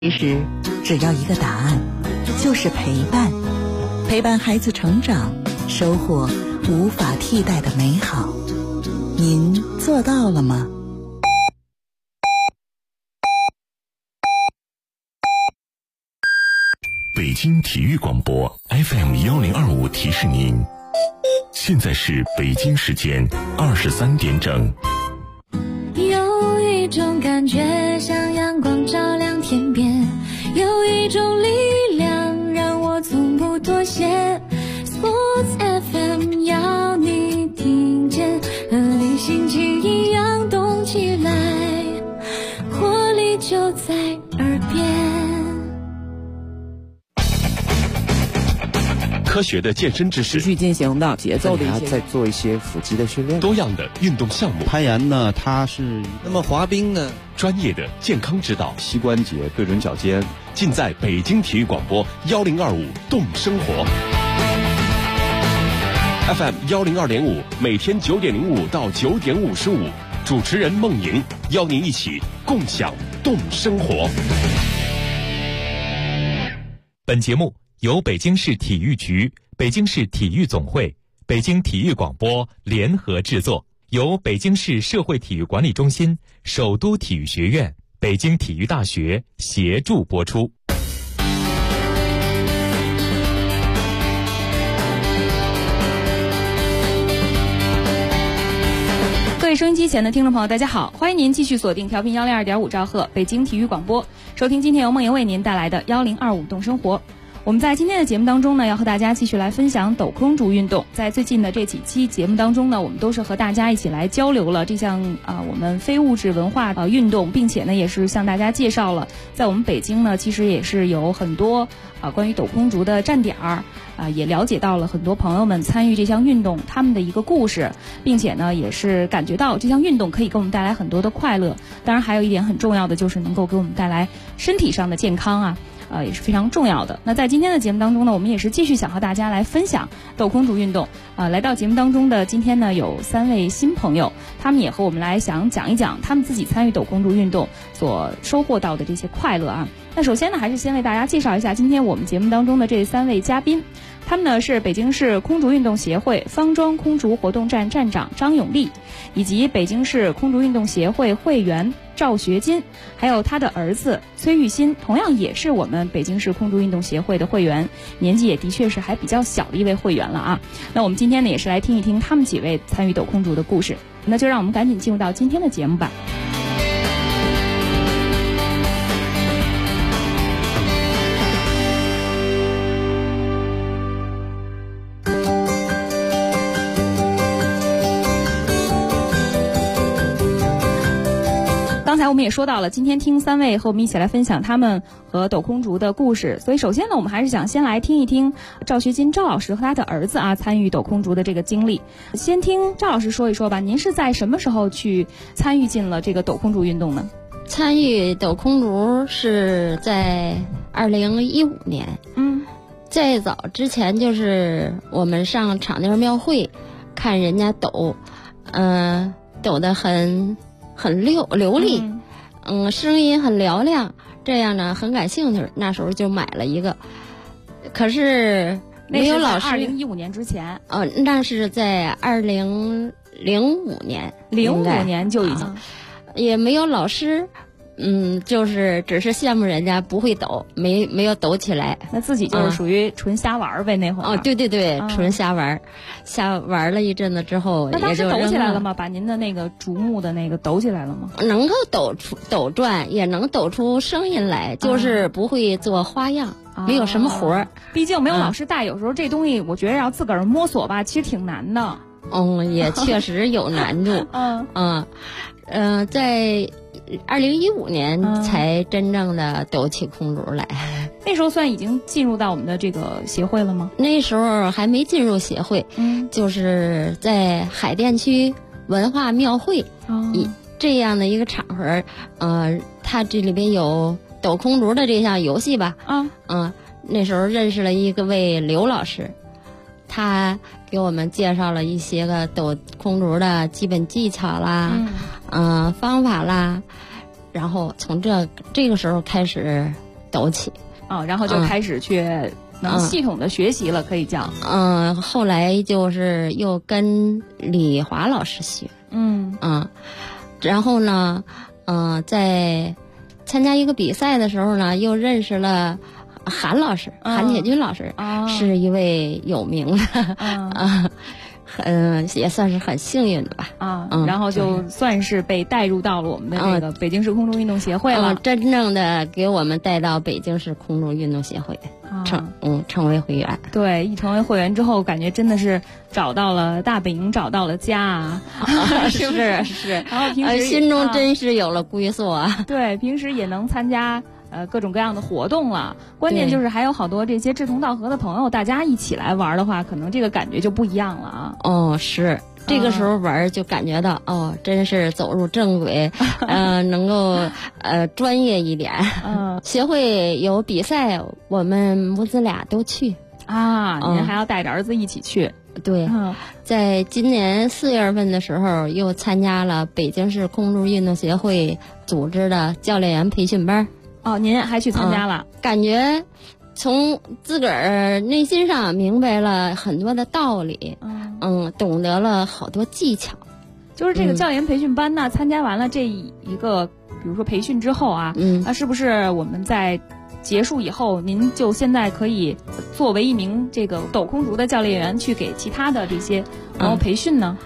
其实只要一个答案，就是陪伴。陪伴孩子成长，收获无法替代的美好。您做到了吗？ 北京体育广播 FM1025提示您，现在是北京时间23点整。 有一种感觉像阳光照亮天边，有一种力量让我从不妥协。 Sports FM 要你听见，和你心情一样动起来，活力就在耳边。 科学的健身知识， 持续进行的节奏的一些， 再做一些腹肌的训练， 多样的运动项目。 攀岩呢，它是那么滑冰呢， 专业的健康指导， 膝关节对准脚尖， 尽在北京体育广播1025动生活 FM 102.5，每天9点05到9点55，主持人孟莹邀您一起共享动生活。 本节目由北京市体育局、北京市体育总会、北京体育广播联合制作，由北京市社会体育管理中心、首都体育学院、北京体育大学协助播出。 各位收音机前的听众朋友，大家好，欢迎您继续锁定调频102.5兆赫北京体育广播，收听今天由孟莹为您带来的1025动生活。我们在今天的节目当中呢，要和大家继续来分享斗空竹运动。在最近的这几期节目当中呢，我们都是和大家一起来交流了这项我们非物质文化运动，并且呢也是向大家介绍了在我们北京呢其实也是有很多关于斗空竹的站点儿也了解到了很多朋友们参与这项运动他们的一个故事，并且呢也是感觉到这项运动可以给我们带来很多的快乐。当然还有一点很重要的就是能够给我们带来身体上的健康也是非常重要的。那在今天的节目当中呢，我们也是继续想和大家来分享斗空竹运动。来到节目当中的今天呢，有3位新朋友，他们也和我们来想讲一讲他们自己参与斗空竹运动所收获到的这些快乐啊。那首先呢，还是先为大家介绍一下今天我们节目当中的这3位嘉宾。他们呢是北京市空竹运动协会方庄空竹活动站站长张永利，以及北京市空竹运动协会会员赵学金，还有他的儿子崔玉新，同样也是我们北京市空竹运动协会的会员，年纪也的确是还比较小的一位会员了啊。那我们今天呢也是来听一听他们几位参与斗空竹的故事，那就让我们赶紧进入到今天的节目吧。刚才我们也说到了，今天听3位和我们一起来分享他们和斗空竹的故事，所以首先呢，我们还是想先来听一听赵学金赵老师和他的儿子参与斗空竹的这个经历。先听赵老师说一说吧，您是在什么时候去参与进了这个斗空竹运动呢？ 参与斗空竹是在2015年。在早之前就是我们上场地庙会看人家斗，斗得很流利，声音很嘹亮，这样呢很感兴趣，那时候就买了一个。可是没有老师。 2015年之前。 那是在2005年 ，05年就已经， 也没有老师。就是只是羡慕人家不会抖，没有抖起来， 那自己就是属于纯瞎玩呗那会儿。 对，纯瞎玩，瞎玩了一阵子之后， 那当时抖起来了吗？把您的那个竹木的那个抖起来了吗？ 能够抖转，也能抖出声音来，就是不会做花样，没有什么活儿。 毕竟没有老师带，有时候这东西我觉得要自个儿摸索吧，其实挺难的。 也确实有难度。在2015年才真正的抖起空竹来。 那时候算已经进入到我们的这个协会了吗？ 那时候还没进入协会，就是在海淀区文化庙会，这样的一个场合，它这里边有抖空竹的这项游戏吧，那时候认识了一位刘老师，他给我们介绍了一些个抖空竹的基本技巧啦，方法啦，然后从这个时候开始抖起。 然后就开始去能系统的学习了，可以叫。 后来就是又跟李华老师学。然后呢，在参加一个比赛的时候呢，又认识了韩老师，韩铁军老师，是一位有名的也算是很幸运的吧。 然后就算是被带入到了我们的这个北京市空中运动协会了， 真正的给我们带到北京市空中运动协会，成为会员。 对，一成为会员之后，感觉真的是找到了大本营，找到了家是不是？是。然后平时心中真是有了归宿啊。 对，平时也能参加各种各样的活动了，关键就是还有好多这些志同道合的朋友，大家一起来玩的话，可能这个感觉就不一样了啊。 是这个时候玩就感觉到真是走入正轨，能够专业一点。协会有比赛，我们母子俩都去您还要带着儿子一起去。 对，在今年4月份的时候，又参加了北京市空中运动协会组织的教练员培训班。 您还去参加了？ 感觉从自个儿内心上明白了很多的道理，懂得了好多技巧。 就是这个教练培训班呢，参加完了这一个，比如说培训之后啊，那是不是我们在结束以后，您就现在可以作为一名这个抖空竹的教练员，去给其他的这些朋友培训呢？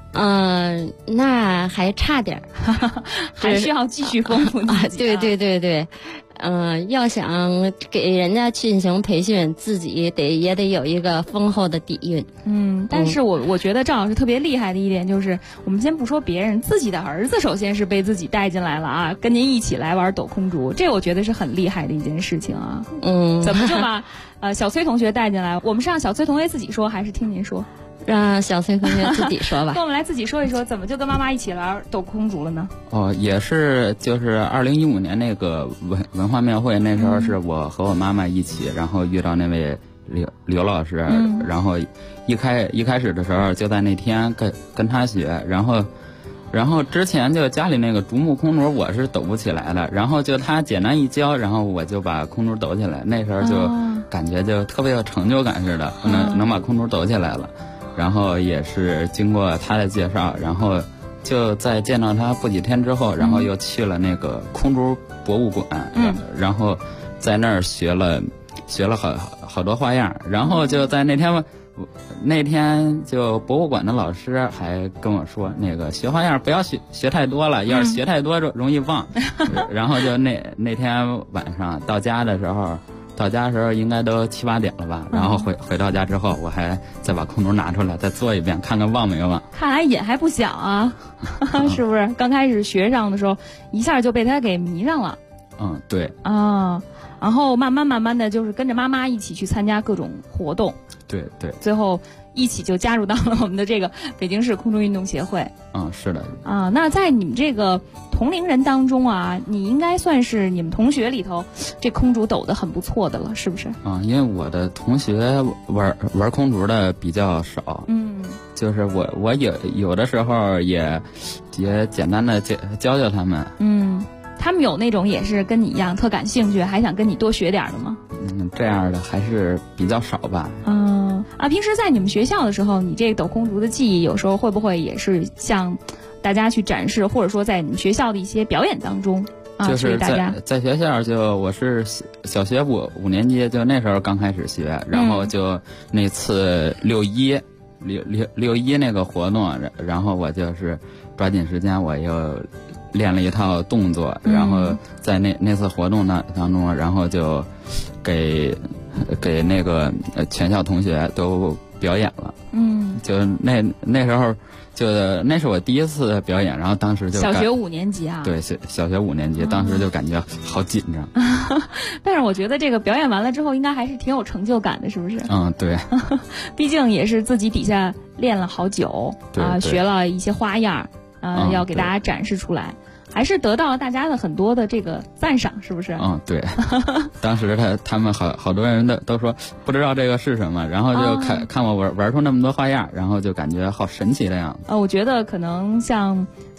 那还差点还需要继续丰富自己。 对，要想给人家进行培训，自己也得有一个丰厚的底蕴。 但是我觉得赵老师特别厉害的一点就是，我们先不说别人，自己的儿子首先是被自己带进来了啊，跟您一起来玩抖空竹，这我觉得是很厉害的一件事情啊。怎么就把小崔同学带进来？我们是让小崔同学自己说，还是听您说？ 让小崔同学自己说吧。 跟我们来自己说一说，怎么就跟妈妈一起玩抖空竹了呢？ 也是就是2015年那个文化庙会，那时候是我和我妈妈一起，然后遇到那位刘老师，然后一开始的时候就在那天跟他学，然后之前就家里那个竹木空竹我是抖不起来的，然后就他简单一教，然后我就把空竹抖起来，那时候就感觉就特别有成就感似的，能把空竹抖起来了。然后也是经过他的介绍，然后就在见到他不几天之后，然后又去了那个空竹博物馆，然后在那儿学了好多花样，然后就在那天就博物馆的老师还跟我说，那个学花样不要学太多了，要是学太多容易忘。然后就那天晚上到家的时候应该都7、8点了吧，然后回到家之后，我还再把空竹拿出来再做一遍，看看忘没忘。 看来瘾还不小啊，是不是？刚开始学上的时候，一下就被他给迷上了。 对。 然后慢慢的就是跟着妈妈一起去参加各种活动。 对， 最后一起就加入到了我们的这个北京市空中运动协会。 是的。 那在你们这个同龄人当中啊，你应该算是你们同学里头这空竹抖得很不错的了，是不是？ 因为我的同学玩空竹的比较少。就是我有的时候也简单的教他们。 他们有那种也是跟你一样特感兴趣，还想跟你多学点的吗？ 这样的还是比较少吧。 平时在你们学校的时候，你这个抖空竹的技艺有时候会不会也是向大家去展示，或者说在你们学校的一些表演当中就是大家在学校，就我是小学5年级，就那时候刚开始学，然后就那次六一那个活动，然后我就是抓紧时间，我又练了一套动作，然后在那次活动当中，然后就给那个全校同学都表演了。就那时候就那是我第一次表演，然后当时就小学5年级啊。 对，小学5年级，当时就感觉好紧张。 但是我觉得这个表演完了之后，应该还是挺有成就感的，是不是？ 对。 毕竟也是自己底下练了好久学了一些花样。要给大家展示出来，还是得到了大家的很多的这个赞赏，是不是？ 对。当时他们好多人都说不知道这个是什么，然后就看我玩出那么多花样，然后就感觉好神奇的样子。 我觉得可能像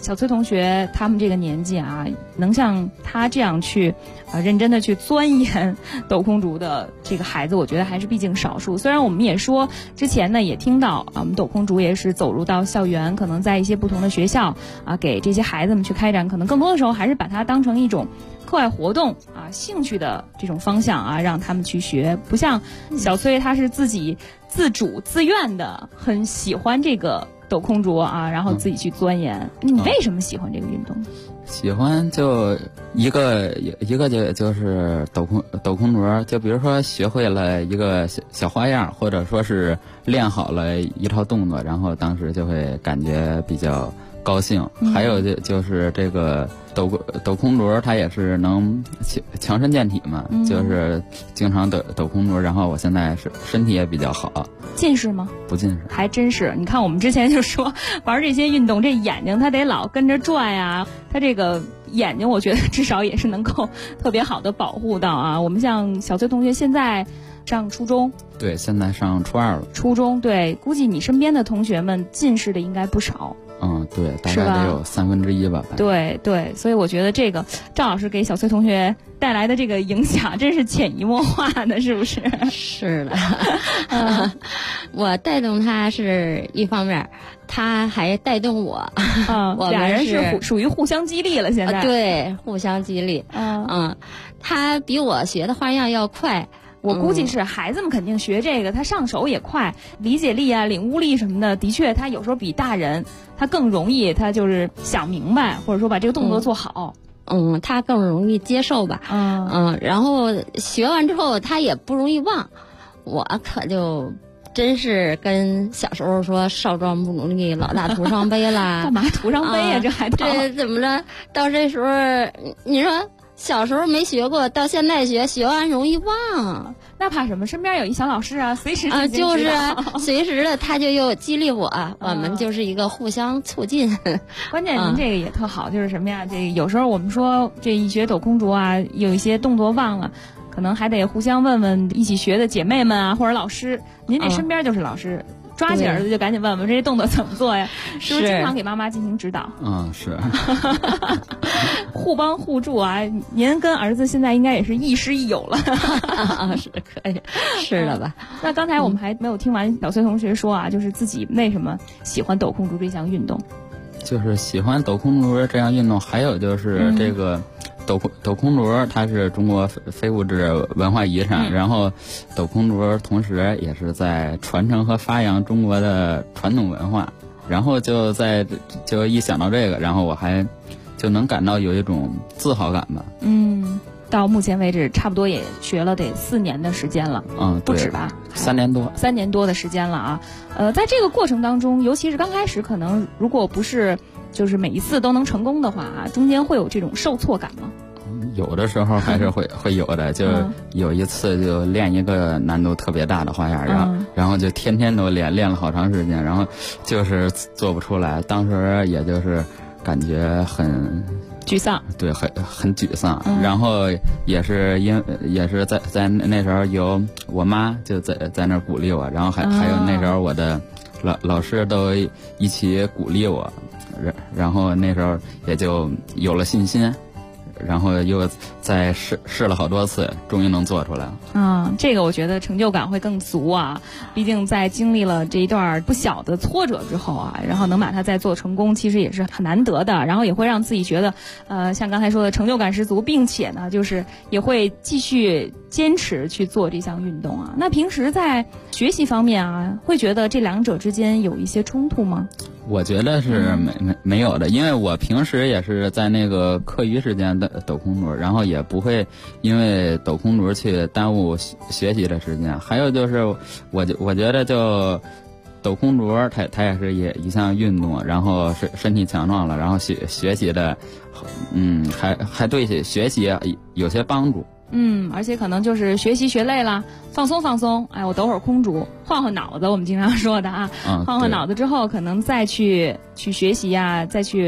小崔同学他们这个年纪啊，能像他这样去认真的去钻研斗空竹的这个孩子，我觉得还是毕竟少数。虽然我们也说之前呢也听到我们斗空竹也是走入到校园，可能在一些不同的学校给这些孩子们去开展，可能更多的时候还是把它当成一种课外活动兴趣的这种方向让他们去学，不像小崔他是自己自主自愿的很喜欢这个斗空竹然后自己去钻研。你为什么喜欢这个运动？ 喜欢就一个就是斗空竹，就比如说学会了一个小花样，或者说是练好了一套动作，然后当时就会感觉比较高兴。还有就是这个斗空竹，它也是能强身健体嘛，就是经常斗空竹，然后我现在身体也比较好。 近视吗？ 不近视。 还真是，你看我们之前就说玩这些运动，这眼睛它得老跟着转呀，它这个眼睛我觉得至少也是能够特别好的保护到我们像小崔同学现在上初中， 对，现在上初2了。 初中，对，估计你身边的同学们近视的应该不少。 对，大概得有1/3吧。 对对，所以我觉得这个赵老师给小崔同学带来的这个影响，真是潜移默化的，是不是？ 是的，我带动他是一方面，他还带动我。我们俩人是属于互相激励了，现在。 对，互相激励。他比我学的花样要快。 我估计是孩子们肯定学这个，他上手也快，理解力领悟力什么的，的确他有时候比大人他更容易，他就是想明白，或者说把这个动作做好。 他更容易接受吧。然后学完之后他也不容易忘。我可就真是跟小时候说少壮不努力，老大徒伤悲啦。 干嘛徒伤悲这还这怎么着？到这时候你说。小时候没学过，到现在学完容易忘， 那怕什么？身边有一小老师随时就是随时的他就又激励我，我们就是一个互相促进。 关键您这个也特好，就是什么呀？这有时候我们说这一学斗空竹有一些动作忘了，可能还得互相问问一起学的姐妹们或者老师。您这身边就是老师。抓起儿子就赶紧问问这些动作怎么做呀？是不是经常给妈妈进行指导？ 是。 互帮互助您跟儿子现在应该也是亦师亦友了。 是可以，是的吧？ 那刚才我们还没有听完小崔同学说就是自己为什么喜欢斗空竹这项运动？ 就是喜欢斗空竹这项运动，还有就是这个。斗空竹它是中国非物质文化遗产，然后斗空竹同时也是在传承和发扬中国的传统文化，然后就一想到这个，然后我还就能感到有一种自豪感吧。 到目前为止差不多也学了得4年的时间了。不止吧 ？3年多 ，3年多的时间了在这个过程当中，尤其是刚开始，可能如果不是就是每一次都能成功的话中间会有这种受挫感吗？ 有的时候还是会有的，就有一次就练一个难度特别大的花样，然后就天天都练了好长时间，然后就是做不出来，当时也就是感觉很沮丧， 对，很沮丧。然后也是在那时候有我妈就在那鼓励我，然后还有那时候我的老师都一起鼓励我，然后那时候也就有了信心。然后又再试了好多次，终于能做出来了。 这个我觉得成就感会更足毕竟在经历了这一段不小的挫折之后然后能把它再做成功，其实也是很难得的。然后也会让自己觉得像刚才说的成就感十足，并且呢就是也会继续坚持去做这项运动那平时在学习方面会觉得这两者之间有一些冲突吗？ 我觉得是没有的，因为我平时也是在那个课余时间的斗空竹，然后也不会因为斗空竹去耽误学习的时间。还有就是我觉得就斗空竹它也是一项运动，然后是身体强壮了，然后学习的还对学习有些帮助。 而且可能就是学习学累了，放松放松，我抖会儿空竹，换换脑子，我们经常说的换换脑子之后，可能再去学习再去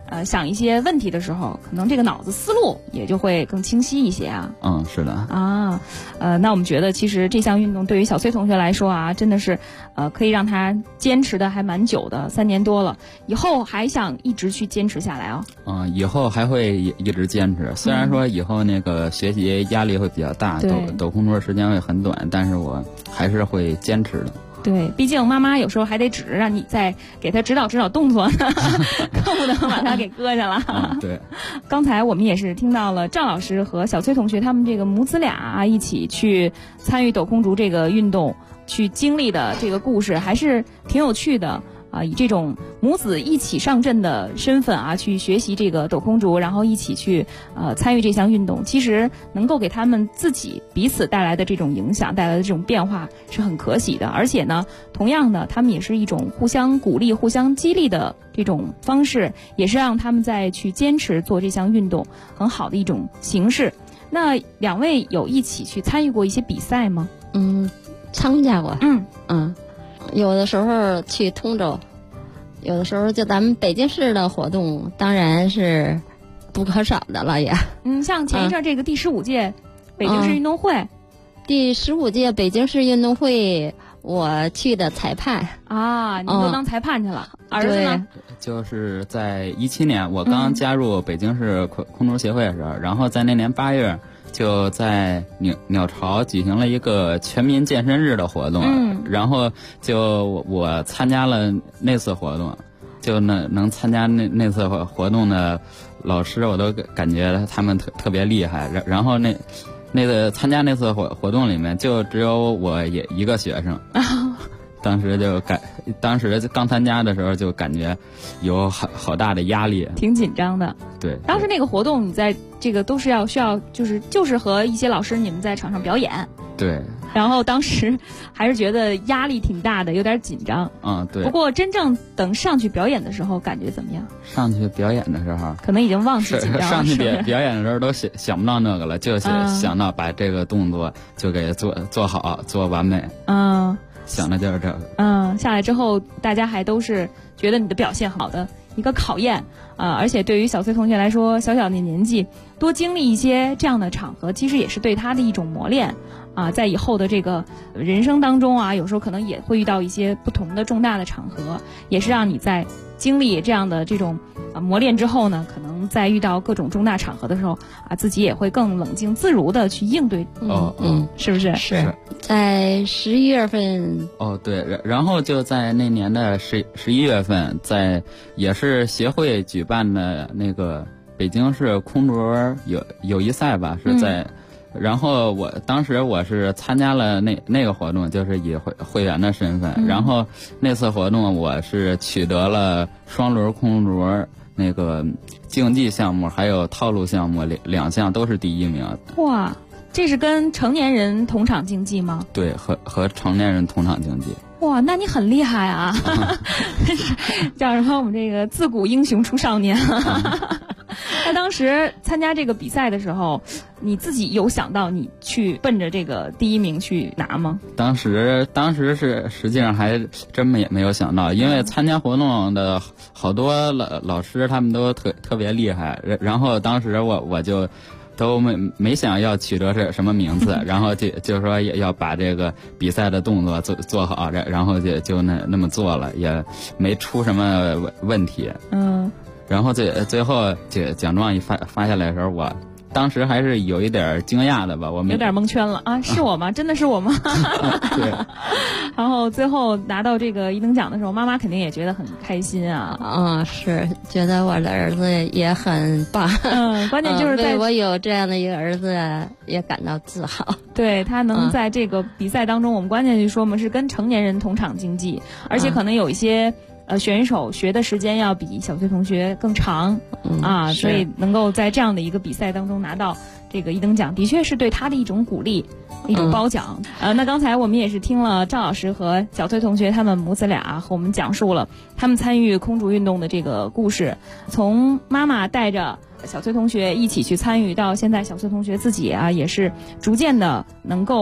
想一些问题的时候，可能这个脑子思路也就会更清晰一些啊。 是的啊，那我们觉得其实这项运动对于小崔同学来说啊，真的是可以让他坚持的还蛮久的，3年多了，以后还想一直去坚持下来啊。 以后还会一直坚持，虽然说以后那个学习压力会比较大，抖空竹时间会很短，但是我还是会坚持的。 对，毕竟妈妈有时候还得指着让你再给他指导动作呢，更不能把他给搁下了。 对， 刚才我们也是听到了赵老师和小崔同学他们这个母子俩一起去参与抖空竹这个运动去经历的这个故事，还是挺有趣的。以这种母子一起上阵的身份啊，去学习这个抖空竹，然后一起去参与这项运动，其实能够给他们自己彼此带来的这种影响，带来的这种变化是很可喜的。而且呢，同样的，他们也是一种互相鼓励、互相激励的这种方式，也是让他们再去坚持做这项运动很好的一种形式。那2位有一起去参与过一些比赛吗？ 参加过。有的时候去通州，有的时候就咱们北京市的活动，当然是不可少的了也。 像前一阵这个第15届北京市运动会， 第15届北京市运动会，我去的裁判啊，你都当裁判去了。儿子呢？ 就是在17年，我刚加入北京市空竹协会的时候，然后在那年8月。就在鸟巢举行了一个全民健身日的活动，然后就我参加了那次活动，就能参加那次活动的老师，我都感觉他们特别厉害。然后那个参加那次活动里面，就只有我一个学生。当时刚参加的时候就感觉有好大的压力， 挺紧张的。 对， 当时那个活动你在这个都是需要就是和一些老师你们在场上表演。 对。 然后当时还是觉得压力挺大的，有点紧张。 对。 不过真正等上去表演的时候，感觉怎么样？ 上去表演的时候， 可能已经忘记紧张了。 上去表演的时候都想不到那个了，就想到把这个动作就给做好，做完美。想的就是这个。 下来之后，大家还都是觉得你的表现好的一个考验而且对于小崔同学来说，小小的年纪多经历一些这样的场合，其实也是对他的一种磨练在以后的这个人生当中有时候可能也会遇到一些不同的重大的场合，也是让你在经历这样的这种磨练之后呢，可能在遇到各种重大场合的时候自己也会更冷静自如的去应对。是不是？ 是在11月份。 对，然后就在那年的11月份，在也是协会举办的那个北京市空竹友谊赛吧，是在。然后当时我是参加了那个活动，就是以会员的身份。然后那次活动我是取得了双轮空竹那个竞技项目还有套路项目2项都是第1名。 哇，这是跟成年人同场竞技吗？ 对，和成年人同场竞技。 哇，那你很厉害啊！叫什么？我们这个自古英雄出少年。那当时参加这个比赛的时候，你自己有想到你去奔着这个第1名去拿吗？ 当时是实际上还真没有想到，因为参加活动的好多老师他们都特别厉害，然后当时我就都没想要取得什么名次，然后就说要把这个比赛的动作做好，然后就那么做了，也没出什么问题。然后最后奖状一发下来的时候，我当时还是有一点惊讶的吧， 有点蒙圈了是我吗？真的是我吗？ 对。 然后最后拿到这个1等奖的时候，妈妈肯定也觉得很开心是觉得我的儿子也很棒。 关键就是对我有这样的一个儿子也感到自豪。 对，他能在这个比赛当中，我们关键就说嘛，是跟成年人同场竞技，而且可能有一些选手学的时间要比小崔同学更长所以能够在这样的一个比赛当中拿到这个1等奖，的确是对他的一种鼓励，一种褒奖。那刚才我们也是听了赵老师和小崔同学他们母子俩和我们讲述了他们参与空竹运动的这个故事，从妈妈带着小崔同学一起去参与，到现在小崔同学自己也是逐渐的能够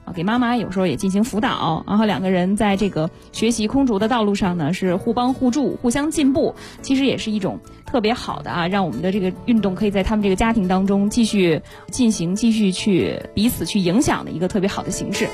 给妈妈有时候也进行辅导，然后2个人在这个学习空竹的道路上呢是互帮互助、互相进步，其实也是一种特别好的让我们的这个运动可以在他们这个家庭当中继续进行、继续去彼此去影响的一个特别好的形式。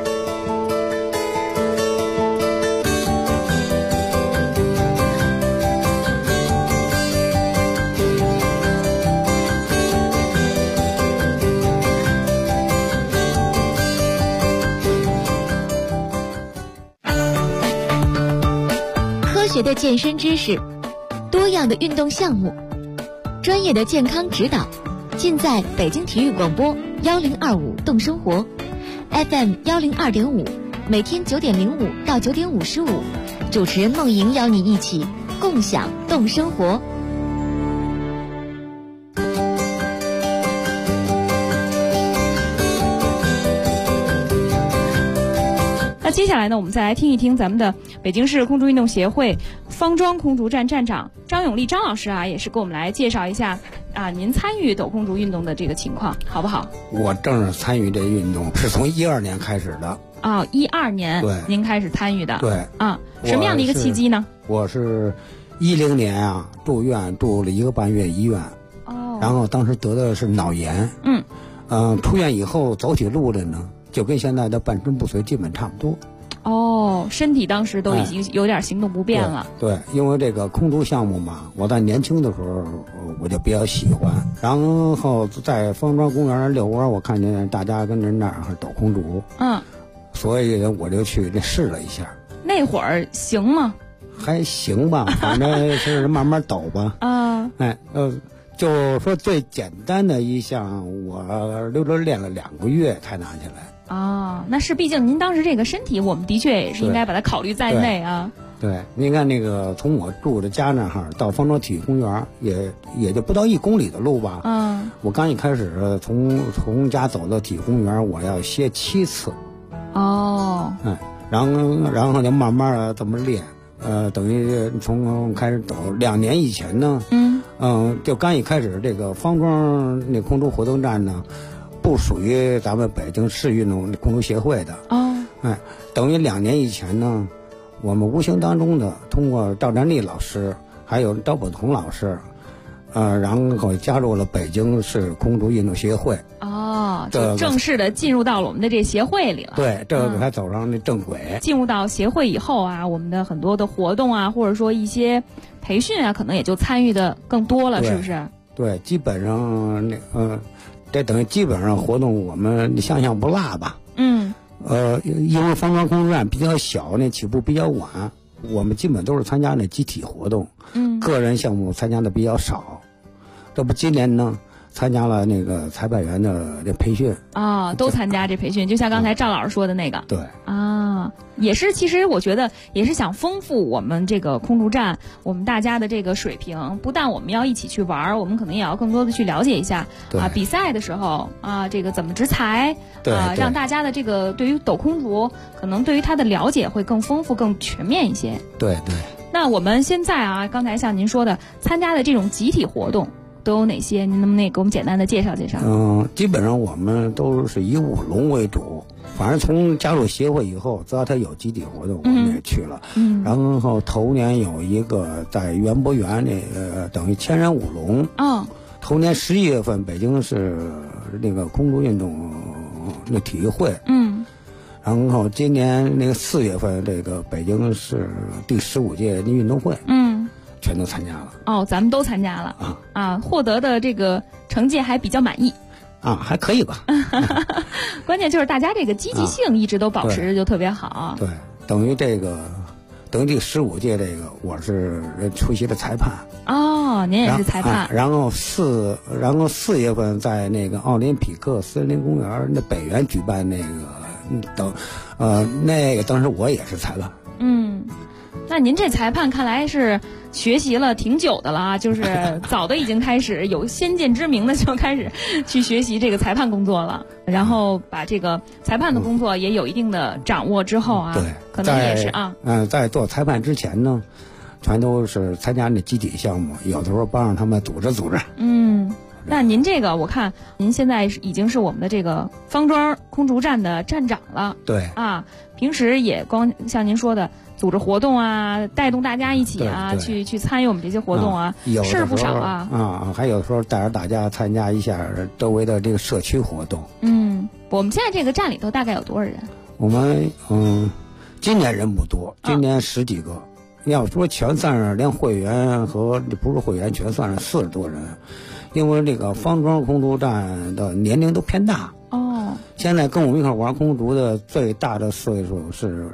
科学的健身知识，多样的运动项目，专业的健康指导，尽在北京体育广播1025动生活 FM 102.5，每天9点05到9点55，主持人梦莹邀你一起共享动生活。 那接下来呢，我们再来听一听咱们的北京市空竹运动协会方庄空竹站站长张永利张老师也是给我们来介绍一下您参与抖空竹运动的这个情况，好不好？ 我正式参与这运动是从12年开始的。 12年， 对， 您开始参与的。 对， 什么样的一个契机呢？ 我是10年住院，住了1个半月医院。然后当时得的是脑炎。出院以后走起路来呢，就跟现在的半身不遂基本差不多。 身体当时都已经有点行动不便了。 对，因为这个空竹项目嘛，我在年轻的时候我就比较喜欢。然后在方庄公园遛弯，我看见大家跟着那儿抖空竹。所以我就去试了一下。 那会儿行吗？ 还行吧，反正是慢慢抖吧。就说最简单的一项，我溜溜练了2个月才拿起来。 那是毕竟您当时这个身体，我们的确也是应该把它考虑在内啊。 对，您看那个从我住的家那儿到方庄体育公园，也就不到1公里的路吧。我刚一开始从家走到体育公园，我要歇7次。然后就慢慢的这么练。等于从开始抖2年以前呢，就刚一开始这个方庄那空竹活动站呢，不属于咱们北京市运动空竹协会的。等于2年以前呢，我们无形当中的通过赵占利老师还有赵宝同老师，然后加入了北京市空竹运动协会。 就正式的进入到了我们的这协会里了。 对，这个才走上那正轨。 进入到协会以后我们的很多的活动或者说一些培训可能也就参与的更多了，是不是？ 对，基本上这等于基本上活动我们项项不落吧。因为方庄空竹站比较小，那起步比较晚，我们基本都是参加那集体活动。个人项目参加的比较少。这不今年呢，参加了那个裁判员的这培训。 都参加这培训，就像刚才赵老师说的那个。 对。 也是，其实我觉得也是想丰富我们这个空竹站，我们大家的这个水平。不但我们要一起去玩，我们可能也要更多的去了解一下比赛的时候这个怎么执裁，让大家的这个对于抖空竹可能对于它的了解会更丰富、更全面一些。 对。 那我们现在刚才像您说的，参加的这种集体活动都有哪些？您能不能给我们简单的介绍介绍？ 基本上我们都是以舞龙为主。反正从加入协会以后，只要他有集体活动，我们也去了。然后头年有一个在园博园那个等于千人舞龙。头年11月份，北京市那个空竹运动那体育会。然后今年那个4月份，这个北京市第15届运动会。全都参加了。 咱们都参加了。获得的这个成绩还比较满意。 还可以吧。 关键就是大家这个积极性一直都保持着就特别好。 对，等于第15届这个我是出席的裁判。 您也是裁判。 然后4月份在那个奥林匹克森林公园那北园举办那个那个当时我也是裁判。 那您这裁判看来是学习了挺久的了就是早都已经开始有先见之明的就开始去学习这个裁判工作了，然后把这个裁判的工作也有一定的掌握之后对， 可能也是在做裁判之前呢，全都是参加那集体项目，有的时候帮着他们组织。 那您这个我看您现在已经是我们的这个方庄空竹站的站长了。 对啊，平时也光像您说的组织活动啊，带动大家一起啊，去参与我们这些活动啊，事儿不少啊。 还有的时候带着大家参加一下周围的这个社区活动。 我们现在这个站里头大概有多少人？ 我们今年人不多，今年10几个。要说全算上连会员和不是会员全算上40多人，因为这个方庄空竹站的年龄都偏大。现在跟我们一块玩空竹的最大的岁数是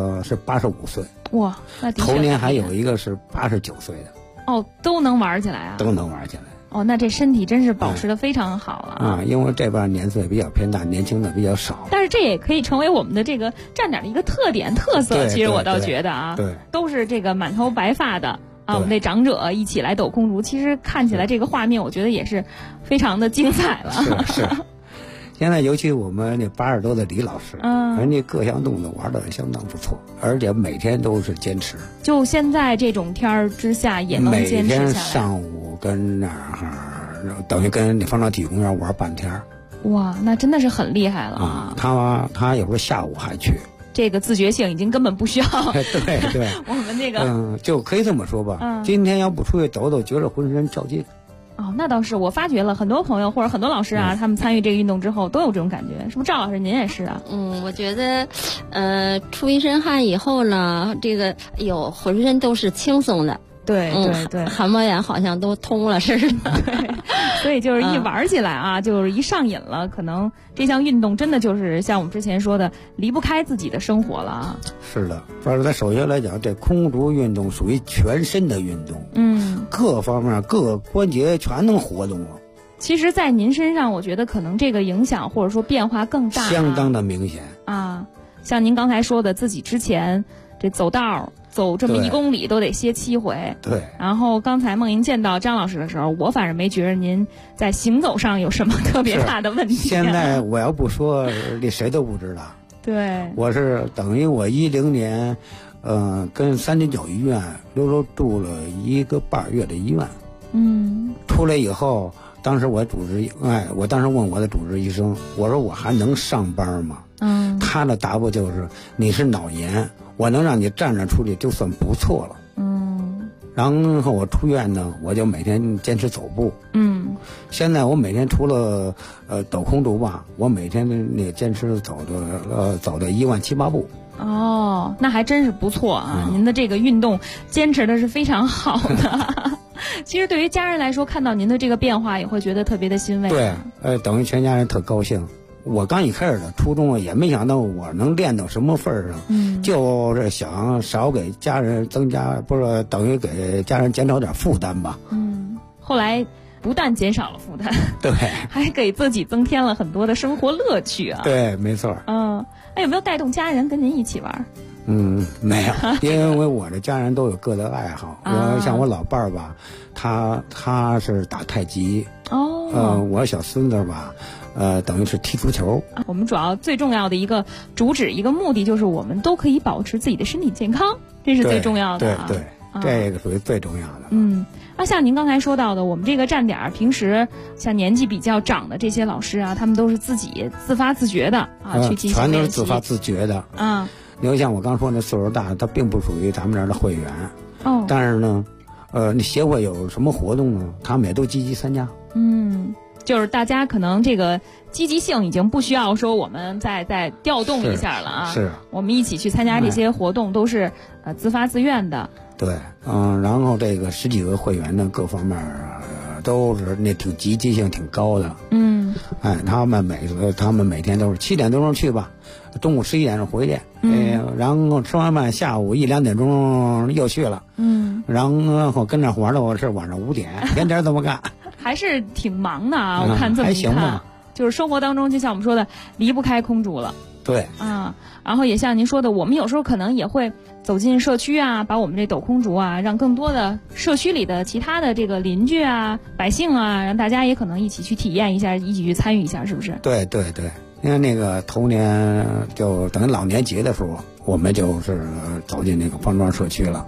85岁。 哇，那头年还有一个是89岁的。 都能玩起来啊？ 都能玩起来。 那这身体真是保持得非常好了因为这边年岁比较偏大，年轻的比较少。 但是这也可以成为我们的这个站点的一个特点特色。其实我倒觉得对， 都是这个满头白发的我们这长者一起来抖空竹，其实看起来这个画面，我觉得也是非常的精彩了。 是。现在尤其我们那80多的李老师，人家各项动作玩得相当不错，而且每天都是坚持。 就现在这种天儿之下也能坚持下来。 每天上午跟那儿等于跟那方庄体育公园玩半天。 哇，那真的是很厉害了他有时候下午还去。 这个自觉性已经根本不需要。 对， 我们这个就可以这么说吧。今天要不出去抖抖，觉得浑身较劲。 那倒是，我发觉了很多朋友或者很多老师啊，他们参与这个运动之后都有这种感觉，是不是？赵老师您也是啊？ 我觉得，出一身汗以后呢，这个浑身都是轻松的。 对， 汗毛眼好像都通了似的。 对，所以就是一玩起来啊，就是一上瘾了，可能这项运动真的就是像我们之前说的，离不开自己的生活了啊。 是的，反正首先来讲，这空竹运动属于全身的运动，各方面各关节全能活动了。 其实，在您身上，我觉得可能这个影响或者说变化更大， 相当的明显啊。像您刚才说的，自己之前这走这么1公里都得歇7回。 对。 然后刚才梦莹见到张老师的时候，我反正没觉得您在行走上有什么特别大的问题。 现在我要不说，你谁都不知道。 对。 我是等于我10年，跟399医院溜住了1个半月的医院。出来以后，当时我当时问我的主治医生，我说我还能上班吗？他的答复就是你是脑炎。我能让你站着出去就算不错了。然后我出院呢，我就每天坚持走步。现在我每天除了抖空竹吧，我每天也坚持走的17000-18000步。 那还真是不错啊！您的这个运动坚持的是非常好的。其实对于家人来说，看到您的这个变化，也会觉得特别的欣慰。 对，等于全家人特高兴。我刚一开始的初衷也没想到我能练到什么份儿上，就是想少给家人增加，不是等于给家人减少点负担吧。 后来不但减少了负担， 对， 还给自己增添了很多的生活乐趣啊。 对，没错。 有没有带动家人跟您一起玩？ 没有，因为我的家人都有各的爱好。像我老伴儿吧，他是打太极。我小孙子吧。等于是踢足球。 我们最重要的一个主旨一个目的就是我们都可以保持自己的身体健康，这是最重要的。 对，这个属于最重要的。 像您刚才说到的，我们这个站点平时像年纪比较长的这些老师啊，他们都是自己自发自觉的去进行全都是自发自觉的。你像我刚说那岁数大，他并不属于咱们这儿的会员。但是呢，你协会有什么活动呢？他们也都积极参加。 就是大家可能这个积极性已经不需要说我们再调动一下了啊。 是。 我们一起去参加这些活动都是自发自愿的。 对，然后这个10几个会员呢，各方面都是挺积极性挺高的。他们每天都是7点多钟去吧，中午11点钟回去。然后吃完饭下午1、2点钟又去了。然后跟着玩的我是晚上5点，天天这么干。 还是挺忙的啊！我看这么一看，就是生活当中就像我们说的，离不开空竹了。 对然后也像您说的，我们有时候可能也会走进社区啊，把我们这抖空竹啊，让更多的社区里的其他的这个邻居啊、百姓啊，让大家也可能一起去体验一下，一起去参与一下，是不是？ 对，因为那个头年就等于老年节的时候，我们就是走进那个方庄社区了。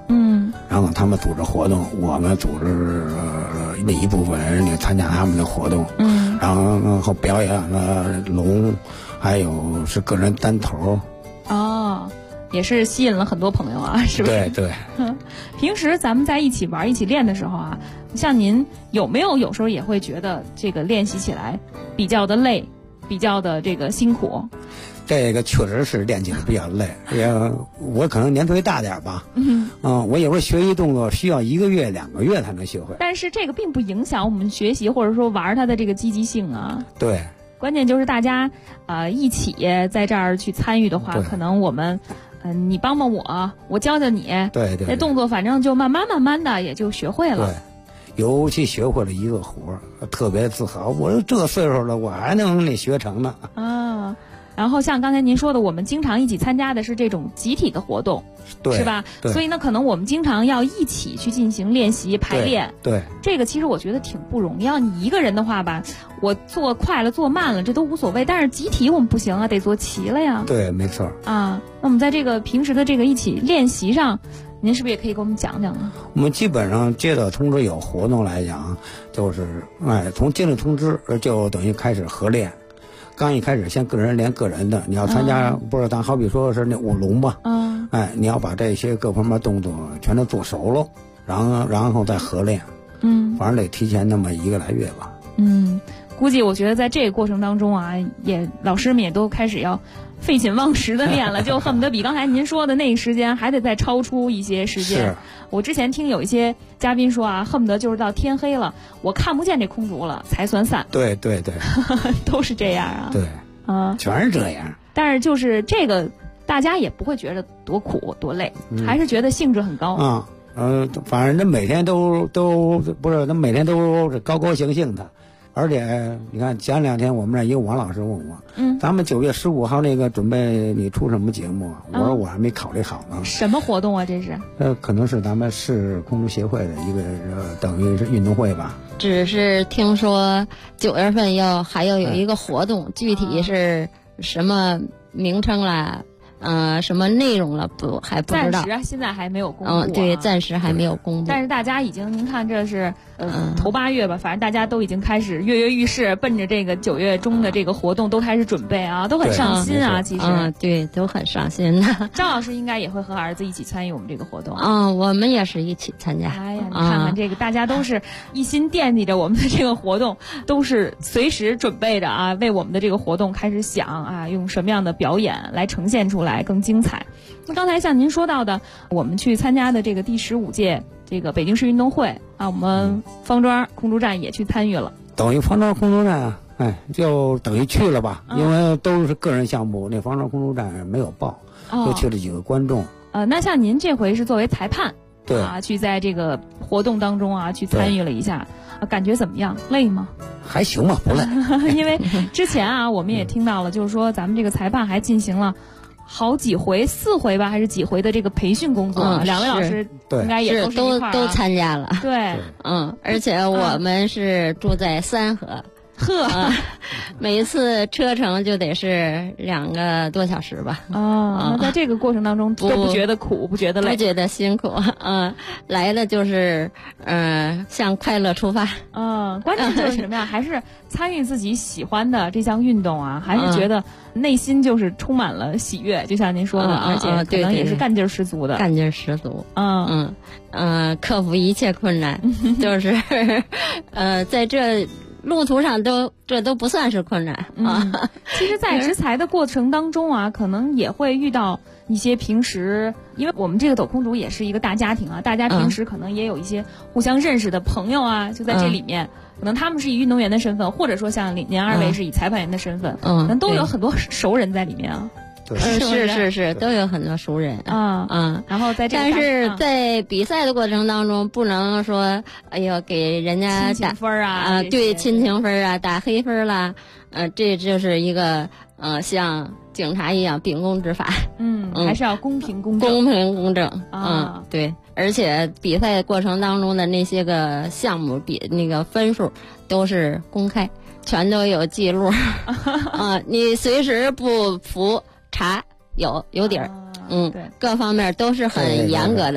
然后他们组织活动，我们组织那一部分人也参加他们的活动，然后表演了龙，还有是个人单头。 也是吸引了很多朋友啊，是不是？ 对。 平时咱们在一起玩、一起练的时候啊，像您有没有时候也会觉得这个练习起来比较的累，比较的这个辛苦？ 这个确实是练起来比较累，我可能年岁大点吧，我有时候学习动作需要1个月、2个月才能学会。 但是这个并不影响我们学习或者说玩它的这个积极性啊。 对。 关键就是大家一起在这儿去参与的话，可能我们你帮帮我，我教教你， 对， 这动作反正就慢慢的也就学会了。 对，尤其学会了一个活，特别自豪。我这岁数了，我还能学成呢。 然后像刚才您说的，我们经常一起参加的是这种集体的活动，是吧？所以呢，可能我们经常要一起去进行练习排练。 对，这个其实我觉得挺不容易。要你一个人的话吧，我做快了做慢了这都无所谓，但是集体我们不行啊，得做齐了呀。 对，没错。 那我们在这个平时的这个一起练习上，您是不是也可以给我们讲讲呢？ 我们基本上接到通知有活动来讲，就是从接到通知就等于开始合练。刚一开始先个人练个人的，你要参加，不是咱好比说是那舞龙吧，你要把这些各方面动作全都做熟了，然后再合练，反正得提前那么1个来月吧。 估计我觉得在这个过程当中啊，老师们也都开始要废寝忘食的练了，就恨不得比刚才您说的那个时间还得再超出一些时间。我之前听有一些嘉宾说啊，恨不得就是到天黑了，我看不见这空竹了才算散。 对都是这样啊。 对全是这样。 但是就是这个大家也不会觉得多苦多累，还是觉得兴致很高反正那每天都不是，那每天都是高高兴兴的。而且你看前2天我们那一个王老师问我，咱们9月15号那个准备你出什么节目啊？我说我还没考虑好呢。 什么活动啊？这是？ 可能是咱们市空中协会的一个等于是运动会吧。 只是听说9月份还要有一个活动，具体是什么名称啦？什么内容了还不知道， 暂时现在还没有公布。 对，暂时还没有公布。 但是大家已经，您看这是头8月吧，反正大家都已经开始跃跃欲试，奔着这个9月中的这个活动都开始准备啊，都很上心啊。其实对，都很上心的。 张老师应该也会和儿子一起参与我们这个活动我们也是一起参加。 哎呀，你看看这个，大家都是一心惦记着我们的这个活动，都是随时准备着啊，为我们的这个活动开始想用什么样的表演来呈现出来更精彩。那刚才像您说到的，我们去参加的这个第15届这个北京市运动会我们方庄空竹站也去参与了。 等于方庄空竹站就等于去了吧，因为都是个人项目，那方庄空竹站没有报，就去了几个观众。 那像您这回是作为裁判， 对去在这个活动当中去参与了一下，感觉怎么样？累吗？ 还行吧，不累。 因为之前我们也听到了，就是说咱们这个裁判还进行了好几回，4回吧，还是几回的这个培训工作？2位老师应该也是都参加了。 对， 而且我们是住在3河。每一次车程就得是2个多小时吧。 那在这个过程当中都不觉得苦，不觉得累， 不觉得辛苦。来了就是向快乐出发。 关键就是什么呀？还是参与自己喜欢的这项运动还是觉得内心就是充满了喜悦，就像您说的，而且可能也是干劲十足的。 干劲十足。克服一切困难，就是在这路途上这都不算是困难其实在执裁的过程当中可能也会遇到一些平时，因为我们这个抖空竹也是一个大家庭大家平时可能也有一些互相认识的朋友就在这里面，可能他们是以运动员的身份，或者说像您2位是以裁判员的身份，可能都有很多熟人在里面是都有很多熟人然后在但是在比赛的过程当中，不能说给人家打分对亲情分打黑分啦，这就是一个像警察一样秉公执法， 还是要公平公正对，而且比赛过程当中的那些个项目那个分数都是公开，全都有记录你随时不服查有底儿， 对， 各方面都是很严格的。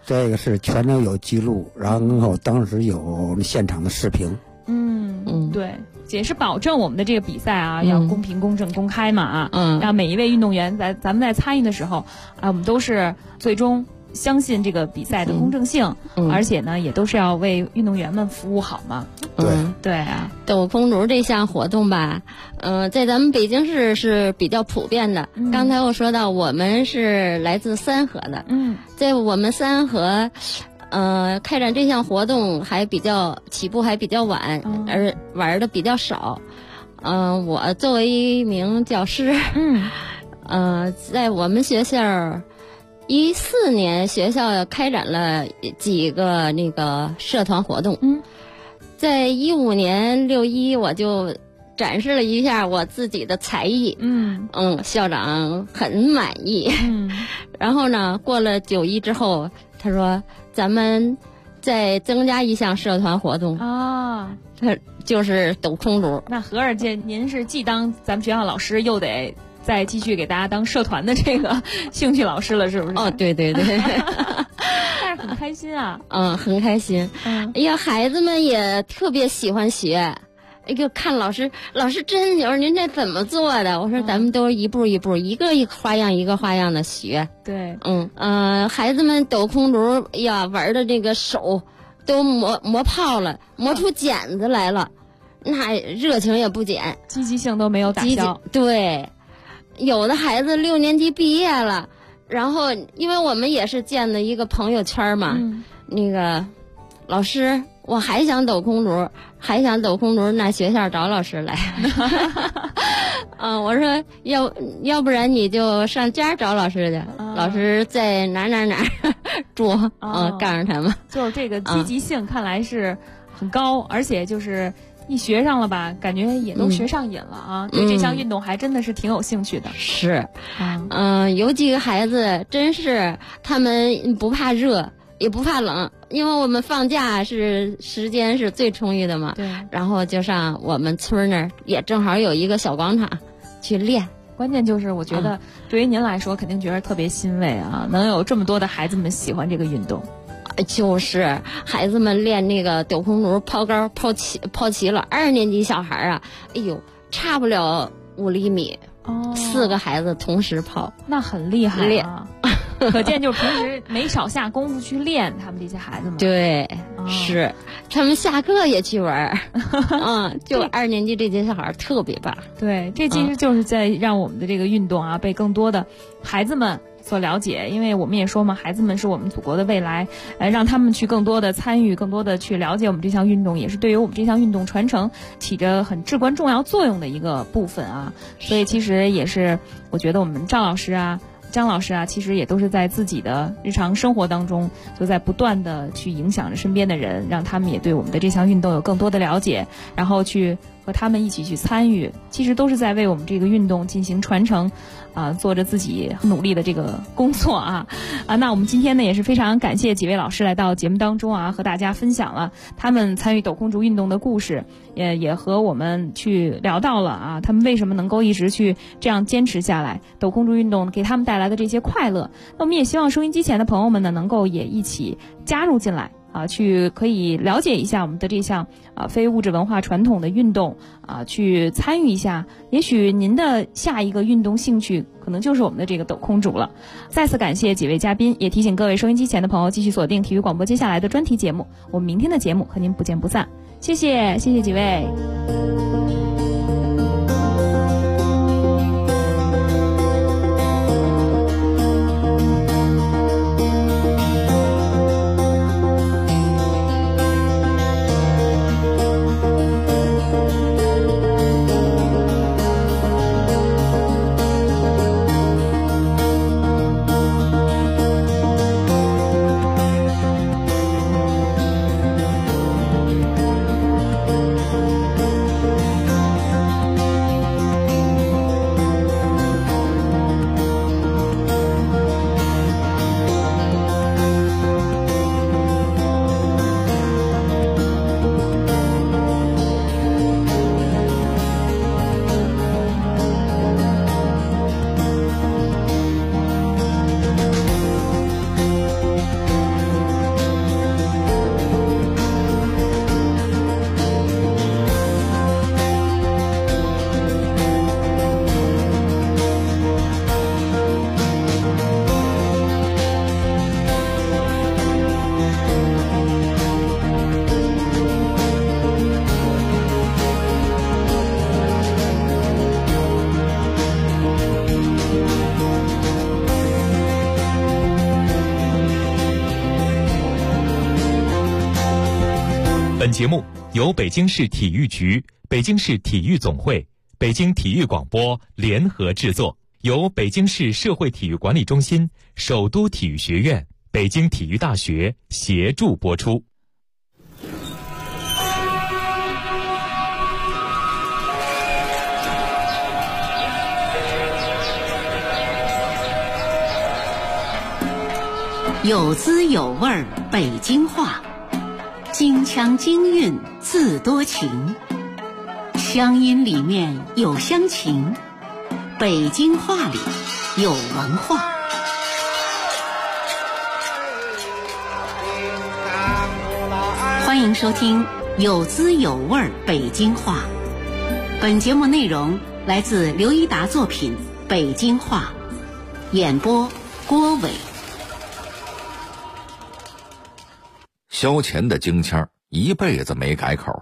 这个是全都有记录，然后当时有现场的视频。 对，也是保证我们的这个比赛啊，要公平、公正、公开嘛让每一位运动员咱们在参与的时候我们都是最终相信这个比赛的公正性，而且呢，也都是要为运动员们服务好嘛。对啊， 抖空竹这项活动吧，在咱们北京市是比较普遍的。刚才我说到，我们是来自三河的，在我们三河。开展这项活动起步还比较晚，而玩的比较少。我作为一名教师，在我们学校14年学校开展了几个那个社团活动。在15年6·1我就展示了一下我自己的才艺。校长很满意。然后呢，过了9·1之后，他说咱们再增加一项社团活动他就是抖空竹。 那合着您是既当咱们学校老师，又得再继续给大家当社团的这个兴趣老师了，是不是？ 对对对。 但是很开心啊。 很开心。哎呀，孩子们也特别喜欢学。看老师真牛，您这怎么做的？我说咱们都一步一步，一个花样一个花样的学。 对， 孩子们抖空竹呀，玩的这个手都磨泡了，磨出茧子来了，那热情也不减， 积极性都没有打消。 对，有的孩子6年级毕业了，然后因为我们也是建的一个朋友圈嘛，那个老师。我还想抖空竹，那学校找老师来。我说要不然你就上家找老师去，老师在哪住，告诉他们。 就是这个积极性看来是很高，而且就是一学上了吧，感觉也都学上瘾了啊。对这项运动还真的是挺有兴趣的。 是，有几个孩子真是他们不怕热。也不怕冷，因为我们放假时间是最充裕的嘛。 对。 然后就上我们村那儿，也正好有一个小广场去练。 关键就是我觉得，对于您来说，肯定觉得特别欣慰啊，能有这么多的孩子们喜欢这个运动。 就是孩子们练那个抖空竹、抛高、抛齐了，2年级小孩啊，哎呦，差不了5厘米。4个孩子同时抛， 那很厉害啊。可见就是平时没少下功夫去练他们这些孩子们。 对，是他们下课也去玩就2年级这些小孩特别棒。 对，这其实就是在让我们的这个运动啊被更多的孩子们所了解，因为我们也说嘛，孩子们是我们祖国的未来，让他们去更多的参与，更多的去了解我们这项运动，也是对于我们这项运动传承起着很至关重要作用的一个部分啊。所以其实也是我觉得我们赵老师啊、张老师啊，其实也都是在自己的日常生活当中，就在不断的去影响着身边的人，让他们也对我们的这项运动有更多的了解，然后去和他们一起去参与，其实都是在为我们这个运动进行传承，做着自己很努力的这个工作啊。那我们今天呢也是非常感谢几位老师来到节目当中啊，和大家分享了他们参与抖空竹运动的故事，也和我们去聊到了啊，他们为什么能够一直去这样坚持下来，抖空竹运动给他们带来的这些快乐。那我们也希望收音机前的朋友们呢，能够也一起加入进来。去可以了解一下我们的这项非物质文化传统的运动去参与一下，也许您的下一个运动兴趣可能就是我们的这个抖空竹了。再次感谢几位嘉宾，也提醒各位收音机前的朋友继续锁定体育广播接下来的专题节目，我们明天的节目和您不见不散。谢谢几位。 本节目由北京市体育局、北京市体育总会、北京体育广播联合制作，由北京市社会体育管理中心、首都体育学院、北京体育大学协助播出。 有滋有味儿北京话，京腔京韵自多情，乡音里面有乡情，北京话里有文化。欢迎收听有滋有味儿北京话。本节目内容来自刘一达作品《北京话》，演播郭伟。 萧乾的京腔一辈子没改口。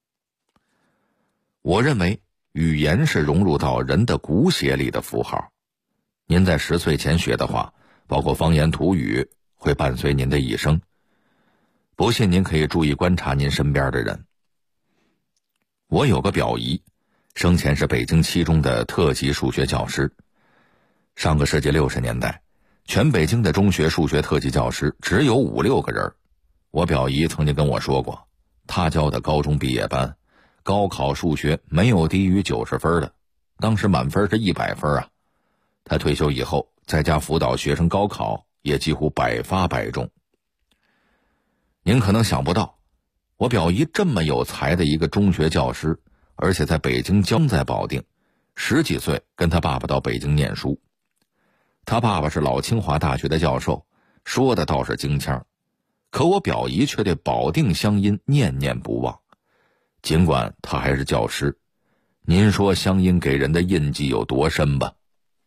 我认为语言是融入到人的骨血里的符号。您在10岁前学的话，包括方言土语，会伴随您的一生。不信您可以注意观察您身边的人。我有个表姨，生前是北京7中的特级数学教师。上个世纪60年代，全北京的中学数学特级教师只有5、6个人。我表姨曾经跟我说过，她教的高中毕业班，高考数学没有低于90分的，当时满分是100分啊。她退休以后，在家辅导学生高考，也几乎百发百中。您可能想不到，我表姨这么有才的一个中学教师，而且在北京将在保定，10几岁跟他爸爸到北京念书。他爸爸是老清华大学的教授，说的倒是京腔，可我表姨却对保定乡音念念不忘。尽管她还是教师，您说乡音给人的印记有多深吧？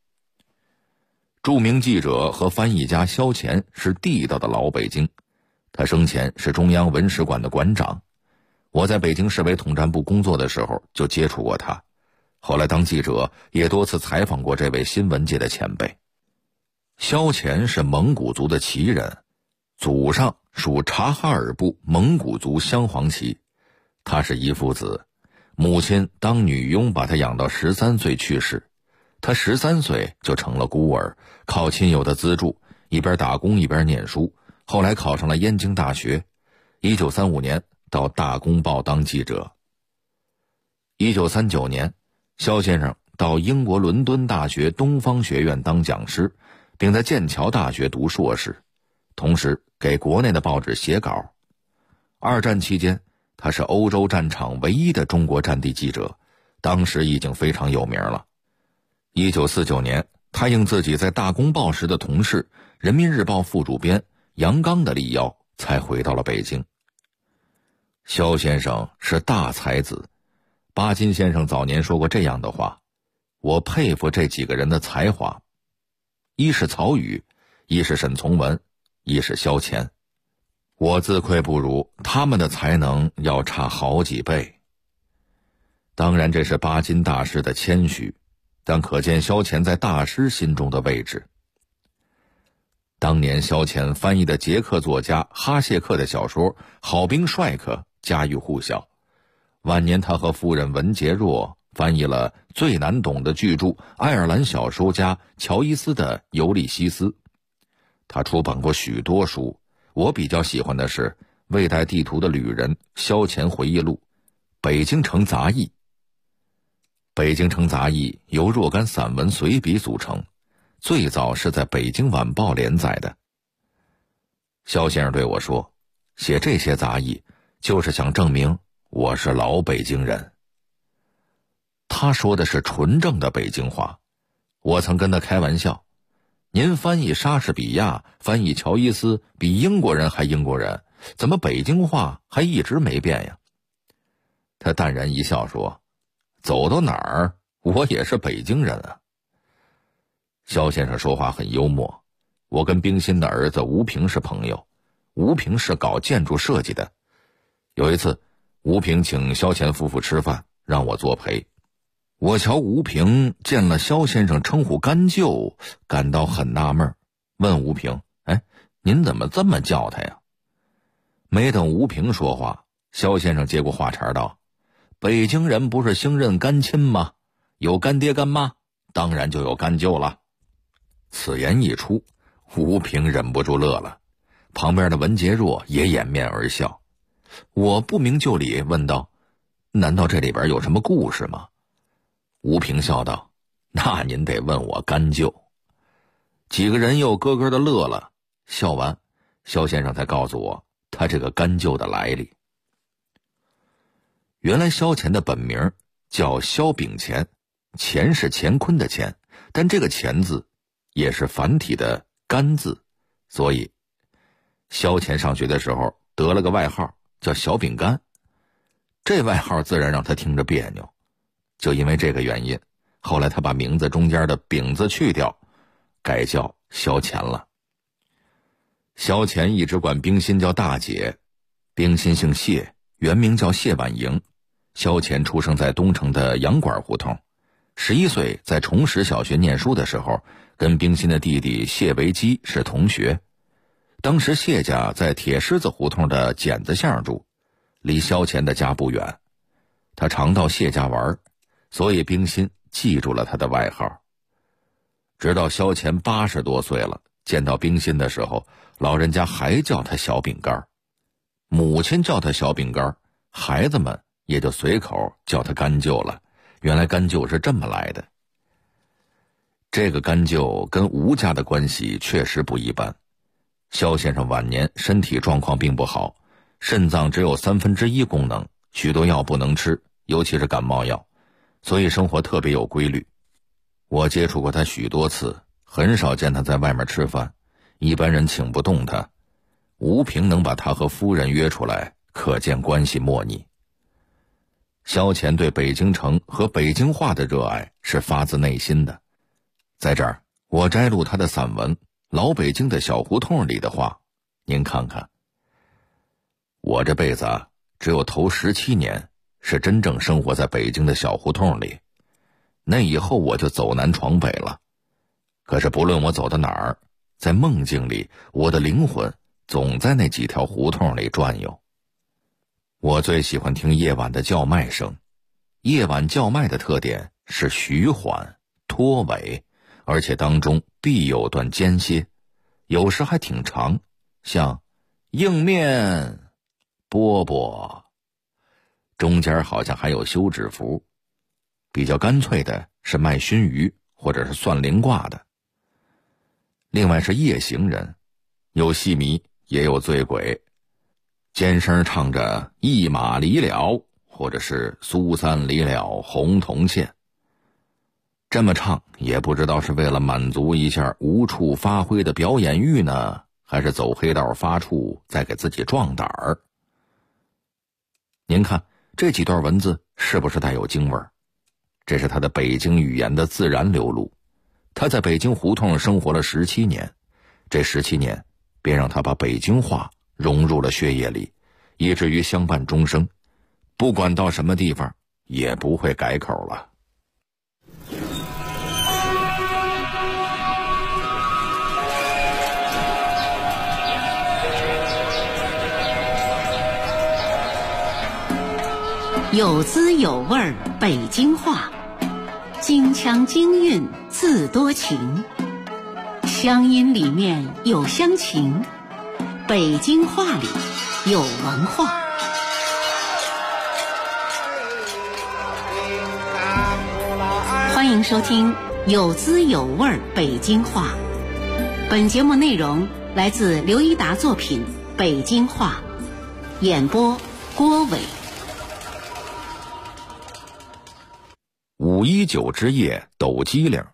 著名记者和翻译家萧乾是地道的老北京，他生前是中央文史馆的馆长。我在北京市委统战部工作的时候就接触过他，后来当记者也多次采访过这位新闻界的前辈。萧乾是蒙古族的旗人，祖上属察哈尔部蒙古族镶黄旗。他是一父子，母亲当女佣把他养到13岁去世，他13岁就成了孤儿，靠亲友的资助，一边打工一边念书，后来考上了燕京大学。1935年到大公报当记者。1939年，萧先生到英国伦敦大学东方学院当讲师，并在剑桥大学读硕士，同时给国内的报纸写稿。2战期间，他是欧洲战场唯一的中国战地记者，当时已经非常有名了。1949年，他应自己在大公报时的同事、人民日报副主编杨刚的力邀，才回到了北京。萧先生是大才子，巴金先生早年说过这样的话：我佩服这几个人的才华，一是曹禺，一是沈从文，一是萧乾。我自愧不如，他们的才能要差好几倍。当然这是巴金大师的谦虚，但可见萧乾在大师心中的位置。当年萧乾翻译的捷克作家哈谢克的小说《好兵帅克》家喻户晓，晚年他和夫人文洁若翻译了最难懂的巨著爱尔兰小说家乔伊斯的《尤利西斯》。他出版过许多书，我比较喜欢的是《未带地图的旅人》萧乾回忆录《北京城杂役》。北京城杂役由若干散文随笔组成，最早是在北京晚报连载的。萧先生对我说，写这些杂役就是想证明我是老北京人。他说的是纯正的北京话。我曾跟他开玩笑，您翻译莎士比亚，翻译乔伊斯，比英国人还英国人，怎么北京话还一直没变呀？他淡然一笑说，走到哪儿我也是北京人啊。萧先生说话很幽默。我跟冰心的儿子吴平是朋友，吴平是搞建筑设计的。有一次，吴平请萧乾夫妇吃饭，让我作陪。我瞧吴平见了萧先生称呼干舅，感到很纳闷，问吴平，您怎么这么叫他呀？没等吴平说话， 肖先生接过话茬道：“北京人不是兴认干亲吗？有干爹干妈，当然就有干舅了。”此言一出，吴平忍不住乐了，旁边的文杰若也掩面而笑。我不明就里问道：“难道这里边有什么故事吗？”吴平笑道：“那您得问我干舅。”几个人又咯咯的乐了。笑完，肖先生才告诉我他这个干舅的来历。原来萧乾的本名叫萧秉乾，乾是乾坤的乾，但这个乾字也是繁体的干字，所以萧乾上学的时候得了个外号叫小饼干，这外号自然让他听着别扭。就因为这个原因，后来他把名字中间的饼字去掉，改叫萧乾了。萧乾一直管冰心叫大姐，冰心姓谢，原名叫谢婉莹。萧乾出生在东城的洋馆胡同，11岁在崇实小学念书的时候，跟冰心的弟弟谢维基是同学。当时谢家在铁狮子胡同的剪子巷住，离萧乾的家不远。他常到谢家玩，所以冰心记住了他的外号。直到萧乾80多岁了，见到冰心的时候，老人家还叫他小饼干，母亲叫他小饼干，孩子们也就随口叫他干舅了。原来干舅是这么来的。这个干舅跟吴家的关系确实不一般。萧先生晚年身体状况并不好，肾脏只有1/3功能，许多药不能吃，尤其是感冒药，所以生活特别有规律。我接触过他许多次，很少见他在外面吃饭，一般人请不动他。吴平能把他和夫人约出来，可见关系莫逆。萧乾对北京城和北京话的热爱是发自内心的。在这儿，我摘录他的散文《老北京的小胡同》里的话，您看看。我这辈子只有头17年是真正生活在北京的小胡同里，那以后我就走南闯北了。可是不论我走到哪儿，在梦境里，我的灵魂总在那几条胡同里转悠。我最喜欢听夜晚的叫卖声，夜晚叫卖的特点是徐缓、拖尾，而且当中必有段间歇，有时还挺长，像硬面、饽饽，中间好像还有休止符。比较干脆的是卖熏鱼或者是算灵卦的。另外是夜行人，有戏迷也有醉鬼，尖声唱着一马离了，或者是苏三离了红铜线。这么唱也不知道是为了满足一下无处发挥的表演欲呢，还是走黑道发怵再给自己壮胆儿。您看这几段文字是不是带有京味儿？这是他的北京语言的自然流露。他在北京胡同生活了17年，这17年便让他把北京话融入了血液里，以至于相伴终生，不管到什么地方也不会改口了。 有滋有味北京话，京腔京韵自多情，乡音里面有乡情，北京话里有文化。欢迎收听有滋有味北京话。本节目内容来自刘一达作品《北京话》，演播郭伟。 519之夜抖机灵。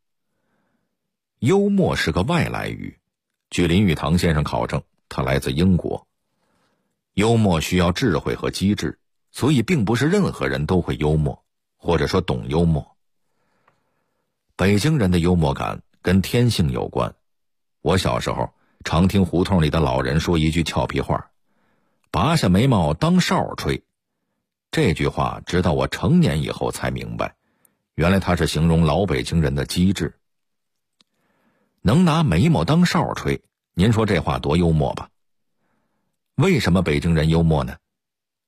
幽默是个外来语，据林语堂先生考证，他来自英国。幽默需要智慧和机智，所以并不是任何人都会幽默，或者说懂幽默。北京人的幽默感跟天性有关。我小时候常听胡同里的老人说一句俏皮话：拔下眉毛当哨吹。这句话直到我成年以后才明白，原来他是形容老北京人的机智。能拿眉毛当哨吹，您说这话多幽默吧？为什么北京人幽默呢？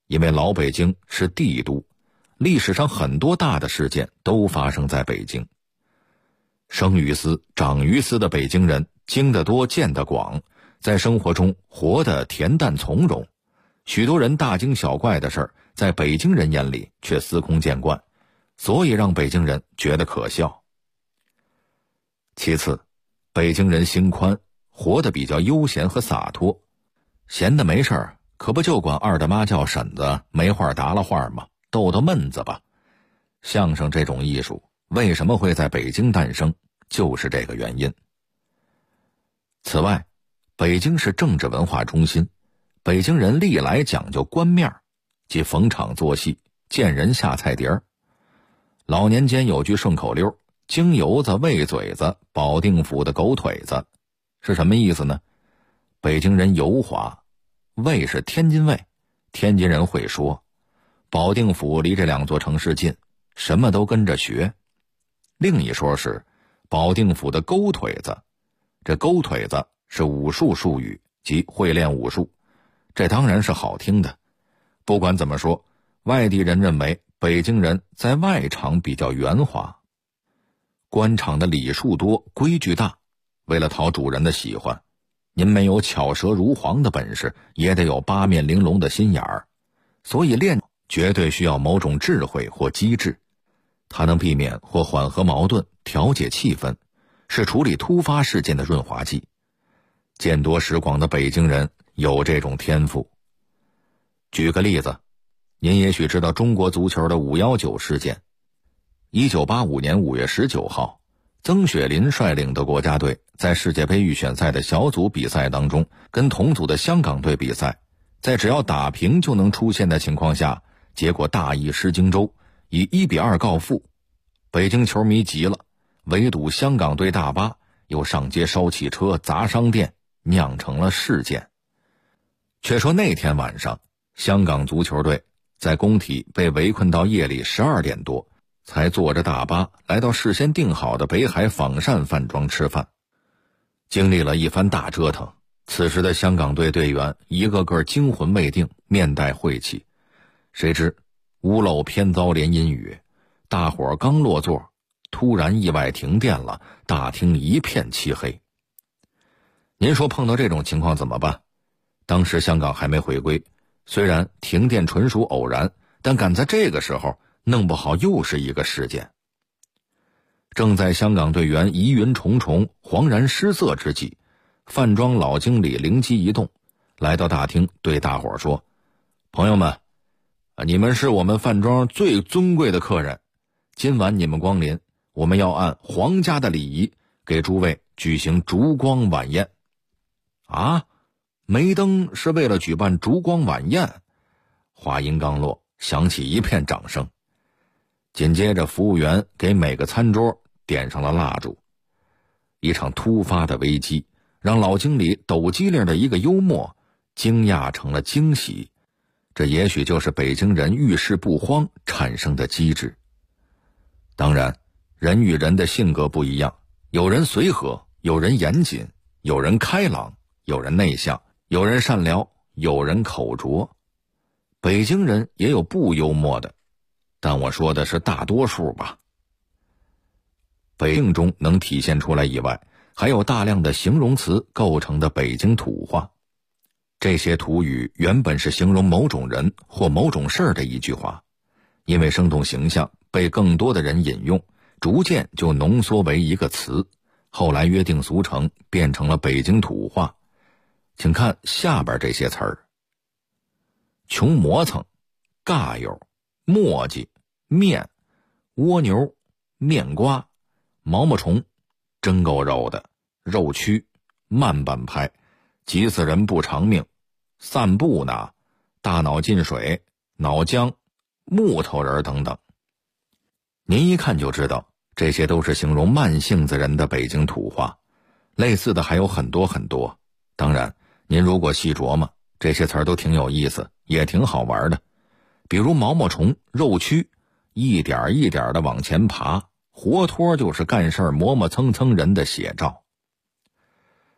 因为老北京是帝都，历史上很多大的事件都发生在北京。生于斯、长于斯的北京人，经得多、见得广，在生活中活得恬淡从容。许多人大惊小怪的事儿，在北京人眼里却司空见惯，所以让北京人觉得可笑。其次，北京人心宽，活得比较悠闲和洒脱，闲的没事儿，可不就管二大妈叫婶子，没话搭了话吗？逗逗闷子吧。相声这种艺术为什么会在北京诞生，就是这个原因。此外，北京是政治文化中心，北京人历来讲究官面，即逢场作戏，见人下菜碟儿。老年间有句顺口溜，京油子喂嘴子，保定府的狗腿子，是什么意思呢？北京人油滑，魏是天津卫，天津人会说，保定府离这两座城市近，什么都跟着学。另一说是保定府的勾腿子，这勾腿子是武术术语，即会练武术，这当然是好听的。不管怎么说，外地人认为北京人在外场比较圆滑。官场的礼数多，规矩大，为了讨主人的喜欢，您没有巧舌如簧的本事，也得有八面玲珑的心眼儿。所以练绝对需要某种智慧或机智，它能避免或缓和矛盾，调节气氛，是处理突发事件的润滑剂。见多识广的北京人有这种天赋。举个例子，您也许知道中国足球的519事件。1985年5月19号，曾雪林率领的国家队在世界杯预选赛的小组比赛当中，跟同组的香港队比赛，在只要打平就能出线的情况下，结果大意失荆州，以1-2告负。北京球迷急了，围堵香港队大巴，又上街烧汽车、砸商店，酿成了事件。却说那天晚上，香港足球队在工体被围困到夜里12点多，才坐着大巴来到事先订好的北海仿膳饭庄吃饭。经历了一番大折腾，此时的香港队队员一个个惊魂未定，面带晦气。谁知屋漏偏遭连阴雨，大伙儿刚落座，突然意外停电了，大厅一片漆黑。您说碰到这种情况怎么办？当时香港还没回归，虽然停电纯属偶然，但赶在这个时候弄不好又是一个事件。正在香港队员疑云重重、惶然失色之际，饭庄老经理灵机一动，来到大厅对大伙说：朋友们，你们是我们饭庄最尊贵的客人，今晚你们光临，我们要按皇家的礼仪给诸位举行烛光晚宴。啊，梅登是为了举办烛光晚宴？话音刚落，响起一片掌声。紧接着服务员给每个餐桌点上了蜡烛。一场突发的危机让老经理抖机灵的一个幽默惊讶成了惊喜，这也许就是北京人遇事不慌产生的机智。当然，人与人的性格不一样，有人随和，有人严谨，有人开朗，有人内向，有人善良，有人口拙。北京人也有不幽默的，但我说的是大多数吧。北京中能体现出来以外，还有大量的形容词构成的北京土话。这些土语原本是形容某种人或某种事儿的一句话，因为生动形象，被更多的人引用，逐渐就浓缩为一个词，后来约定俗成，变成了北京土话。请看下边这些词儿：穷磨蹭、尬友、磨叽、面、蜗牛、面瓜、毛毛虫、真够肉的、肉蛆、慢半拍、急死人不偿命、散步呢、大脑进水、脑浆、木头人等等。您一看就知道，这些都是形容慢性子人的北京土话，类似的还有很多很多。当然，您如果细琢磨，这些词儿都挺有意思，也挺好玩的。比如毛毛虫、肉蛆，一点一点的往前爬，活脱就是干事磨磨蹭蹭人的写照。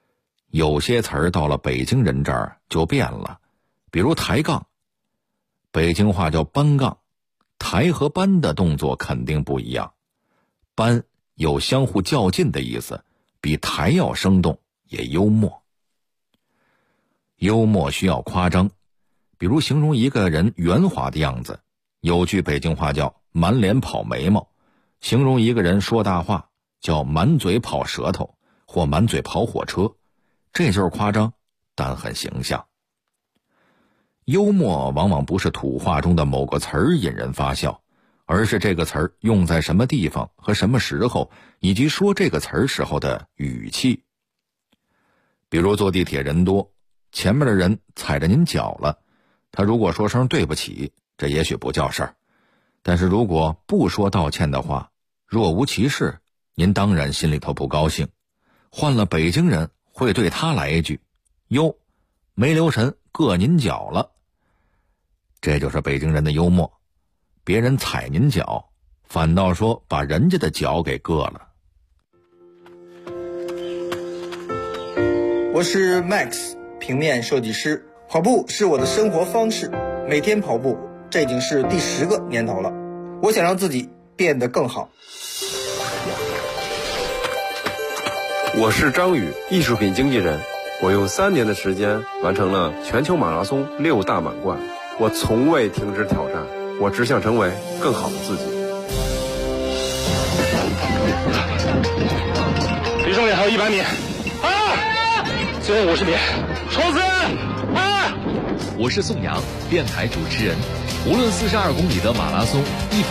有些词儿到了北京人这儿就变了，比如抬杠。 北京话叫搬杠，抬和搬的动作肯定不一样。搬有相互较劲的意思，比抬要生动，也幽默。幽默需要夸张，比如形容一个人圆滑的样子，有句北京话叫满脸跑眉毛，形容一个人说大话叫满嘴跑舌头或满嘴跑火车，这就是夸张，但很形象。幽默往往不是土话中的某个词儿引人发笑，而是这个词儿用在什么地方和什么时候，以及说这个词儿时候的语气。比如坐地铁人多，前面的人踩着您脚了，他如果说声对不起，这也许不叫事儿，但是如果不说道歉的话，若无其事，您当然心里头不高兴。换了北京人会对他来一句，哟，没留神硌您脚了。这就是北京人的幽默，别人踩您脚，反倒说把人家的脚给硌了。 我是 Max， 平面设计师，跑步是我的生活方式，每天跑步，这已经是第10个年头了。我想让自己变得更好。 我是张宇，艺术品经纪人，我用3年的时间完成了全球马拉松6大满贯。我从未停止挑战，我只想成为更好的自己。 离终点还有100米，最后50米，冲刺！ 我是宋阳，电台主持人。无论42公里的马拉松，100